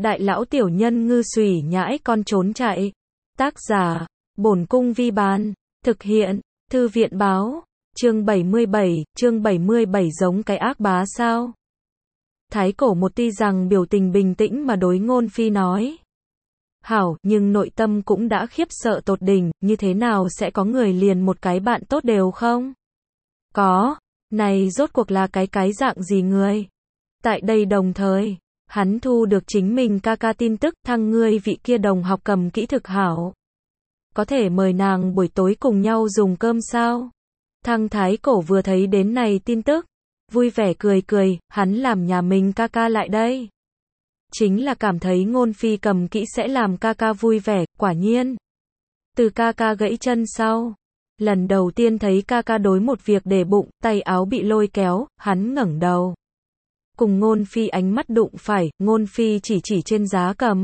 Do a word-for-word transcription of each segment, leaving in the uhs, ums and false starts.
Đại lão tiểu nhân ngư xùy nhãi con trốn chạy. Tác giả, Bổn Cung Vi Bán. Thực hiện, Thư viện Báo. Chương bảy mươi bảy, chương bảy mươi bảy giống cái ác bá sao? Thái Cổ một tuy rằng biểu tình bình tĩnh mà đối Ngôn Phi nói. Hảo, nhưng nội tâm cũng đã khiếp sợ tột đỉnh, như thế nào sẽ có người liền một cái bạn tốt đều không? Có, này rốt cuộc là cái cái dạng gì người? Tại đây đồng thời, hắn thu được chính mình ca ca tin tức, thăng ngươi vị kia đồng học cầm kỹ thực hảo. Có thể mời nàng buổi tối cùng nhau dùng cơm sao? Thăng Thái Cổ vừa thấy đến này tin tức, vui vẻ cười cười, hắn làm nhà mình ca ca lại đây. Chính là cảm thấy Ngôn Phi cầm kỹ sẽ làm ca ca vui vẻ, quả nhiên. Từ ca ca gãy chân sau, lần đầu tiên thấy ca ca đối một việc để bụng, tay áo bị lôi kéo, hắn ngẩng đầu. Cùng Ngôn Phi ánh mắt đụng phải, Ngôn Phi chỉ chỉ trên giá cầm.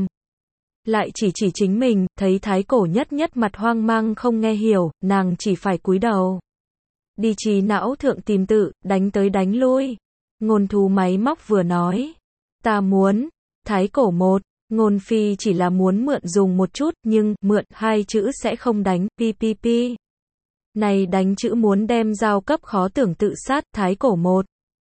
Lại chỉ chỉ chính mình, thấy Thái Cổ nhất nhất mặt hoang mang không nghe hiểu, nàng chỉ phải cúi đầu. Đi trí não thượng tìm tự, đánh tới đánh lui. Ngôn thú máy móc vừa nói. Ta muốn. Thái Cổ một. Ngôn Phi chỉ là muốn mượn dùng một chút, nhưng, mượn, hai chữ sẽ không đánh, pi pi pi. Này đánh chữ muốn đem giao cấp khó tưởng tự sát, Thái Cổ một.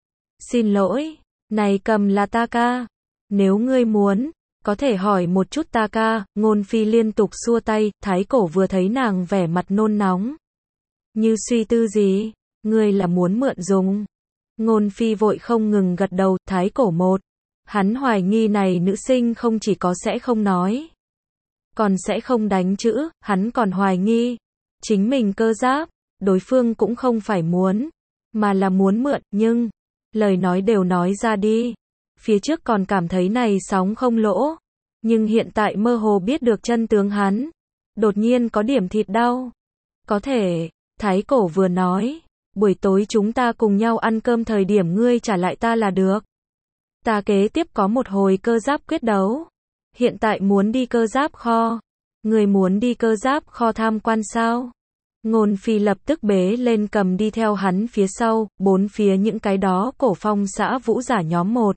Xin lỗi. Này cầm là ta ca. Nếu ngươi muốn, có thể hỏi một chút ta ca. Ngôn Phi liên tục xua tay, Thái Cổ vừa thấy nàng vẻ mặt nôn nóng. Như suy tư gì? Ngươi là muốn mượn dùng. Ngôn Phi vội không ngừng gật đầu, Thái Cổ một. Hắn hoài nghi này nữ sinh không chỉ có sẽ không nói, còn sẽ không đánh chữ, hắn còn hoài nghi. Chính mình cơ giáp, đối phương cũng không phải muốn, mà là muốn mượn, nhưng, lời nói đều nói ra đi. Phía trước còn cảm thấy này sóng không lỗ, nhưng hiện tại mơ hồ biết được chân tướng hắn. Đột nhiên có điểm thịt đau. Có thể, Thái Cổ vừa nói, buổi tối chúng ta cùng nhau ăn cơm thời điểm ngươi trả lại ta là được. Ta kế tiếp có một hồi cơ giáp quyết đấu. Hiện tại muốn đi cơ giáp kho. Người muốn đi cơ giáp kho tham quan sao? Ngôn Phi lập tức bế lên cầm đi theo hắn phía sau, bốn phía những cái đó cổ phong xã vũ giả nhóm một.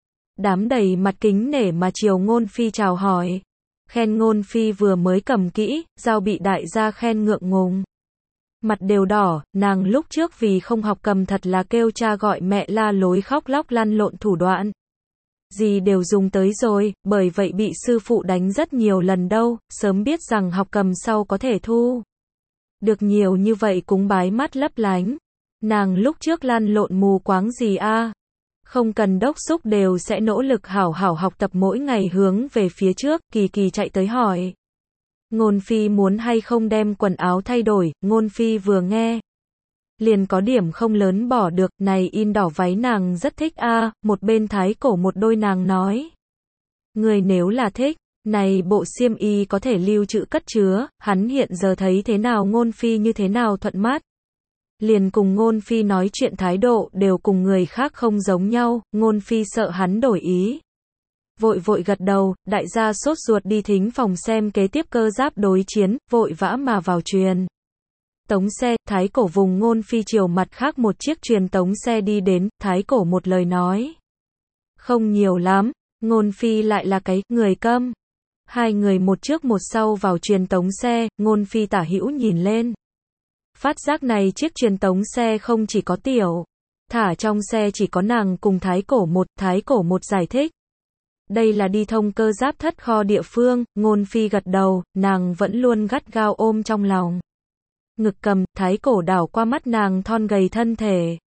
Đám đầy mặt kính nể mà chiều Ngôn Phi chào hỏi. Khen Ngôn Phi vừa mới cầm kỹ, giao bị đại gia khen ngượng ngùng. Mặt đều đỏ, nàng lúc trước vì không học cầm thật là kêu cha gọi mẹ la lối khóc lóc lăn lộn thủ đoạn. Gì đều dùng tới rồi, bởi vậy bị sư phụ đánh rất nhiều lần đâu, sớm biết rằng học cầm sau có thể thu. Được nhiều như vậy cúng bái mắt lấp lánh. Nàng lúc trước lăn lộn mù quáng gì a? Không cần đốc xúc đều sẽ nỗ lực hảo hảo học tập mỗi ngày hướng về phía trước, Kỳ Kỳ chạy tới hỏi. Ngôn Phi muốn hay không đem quần áo thay đổi, Ngôn Phi vừa nghe. Liền có điểm không lớn bỏ được, này in đỏ váy nàng rất thích a. À, một bên Thái Cổ một đôi nàng nói. Người nếu là thích, này bộ xiêm y có thể lưu trữ cất chứa, hắn hiện giờ thấy thế nào Ngôn Phi như thế nào thuận mắt. Liền cùng Ngôn Phi nói chuyện thái độ đều cùng người khác không giống nhau, Ngôn Phi sợ hắn đổi ý. Vội vội gật đầu, đại gia sốt ruột đi thính phòng xem kế tiếp cơ giáp đối chiến, vội vã mà vào truyền tống xe, Thái Cổ vùng Ngôn Phi chiều mặt khác một chiếc truyền tống xe đi đến, Thái Cổ một lời nói. Không nhiều lắm, Ngôn Phi lại là cái, người câm. Hai người một trước một sau vào truyền tống xe, Ngôn Phi tả hữu nhìn lên. Phát giác này chiếc truyền tống xe không chỉ có tiểu, thả trong xe chỉ có nàng cùng Thái Cổ một, Thái Cổ một giải thích. Đây là đi thông cơ giáp thất kho địa phương, Ngôn Phi gật đầu, nàng vẫn luôn gắt gao ôm trong lòng. Ngực cầm, Thái Cổ đảo qua mắt nàng thon gầy thân thể.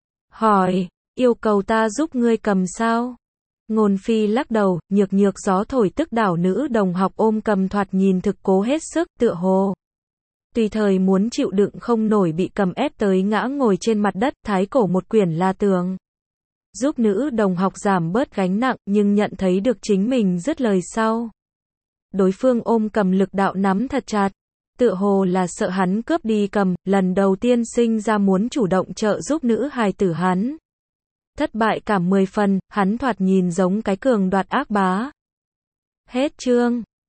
Hỏi, yêu cầu ta giúp ngươi cầm sao? Ngôn Phi lắc đầu, nhược nhược gió thổi tức đảo nữ đồng học ôm cầm thoạt nhìn thực cố hết sức, tựa hồ. Tùy thời muốn chịu đựng không nổi bị cầm ép tới ngã ngồi trên mặt đất, Thái Cổ một quyển la tường. Giúp nữ đồng học giảm bớt gánh nặng, nhưng nhận thấy được chính mình dứt lời sau. Đối phương ôm cầm lực đạo nắm thật chặt. Tựa hồ là sợ hắn cướp đi cầm, lần đầu tiên sinh ra muốn chủ động trợ giúp nữ hài tử hắn. Thất bại cảm mười phần, hắn thoạt nhìn giống cái cường đoạt ác bá. Hết chương.